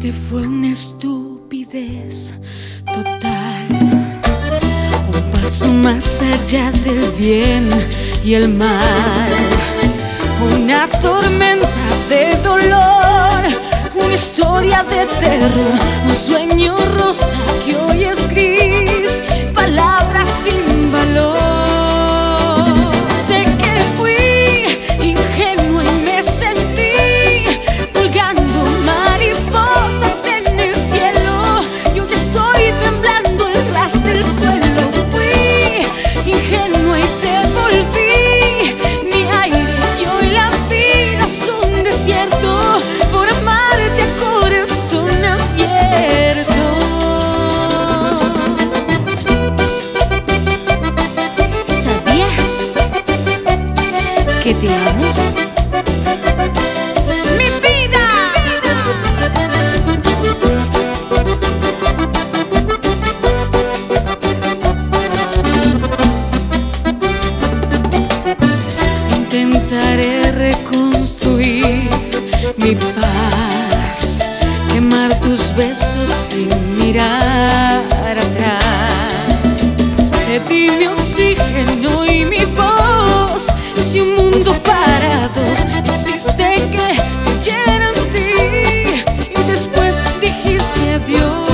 que fue una estupidez total, un paso más allá del bien y el mal, una tormenta de dolor, una historia de terror, un sueño rosa que hoy es gris, palabras sin valor. Sé que fui ingenuo y me sentí colgando mariposas en el cielo, y hoy estoy temblando al ras del suelo. Fui ingenuo y te volví mi aire, y hoy la vida es un desierto por amarte a corazón abierto. ¿Sabías que te amo? ¡Mi vida! Intentaré reconstruir mi paz, quemar tus besos sin mirar atrás. Te di mi oxígeno y mi voz, hice un mundo para dos. Hiciste que cayera en ti y después dijiste adiós.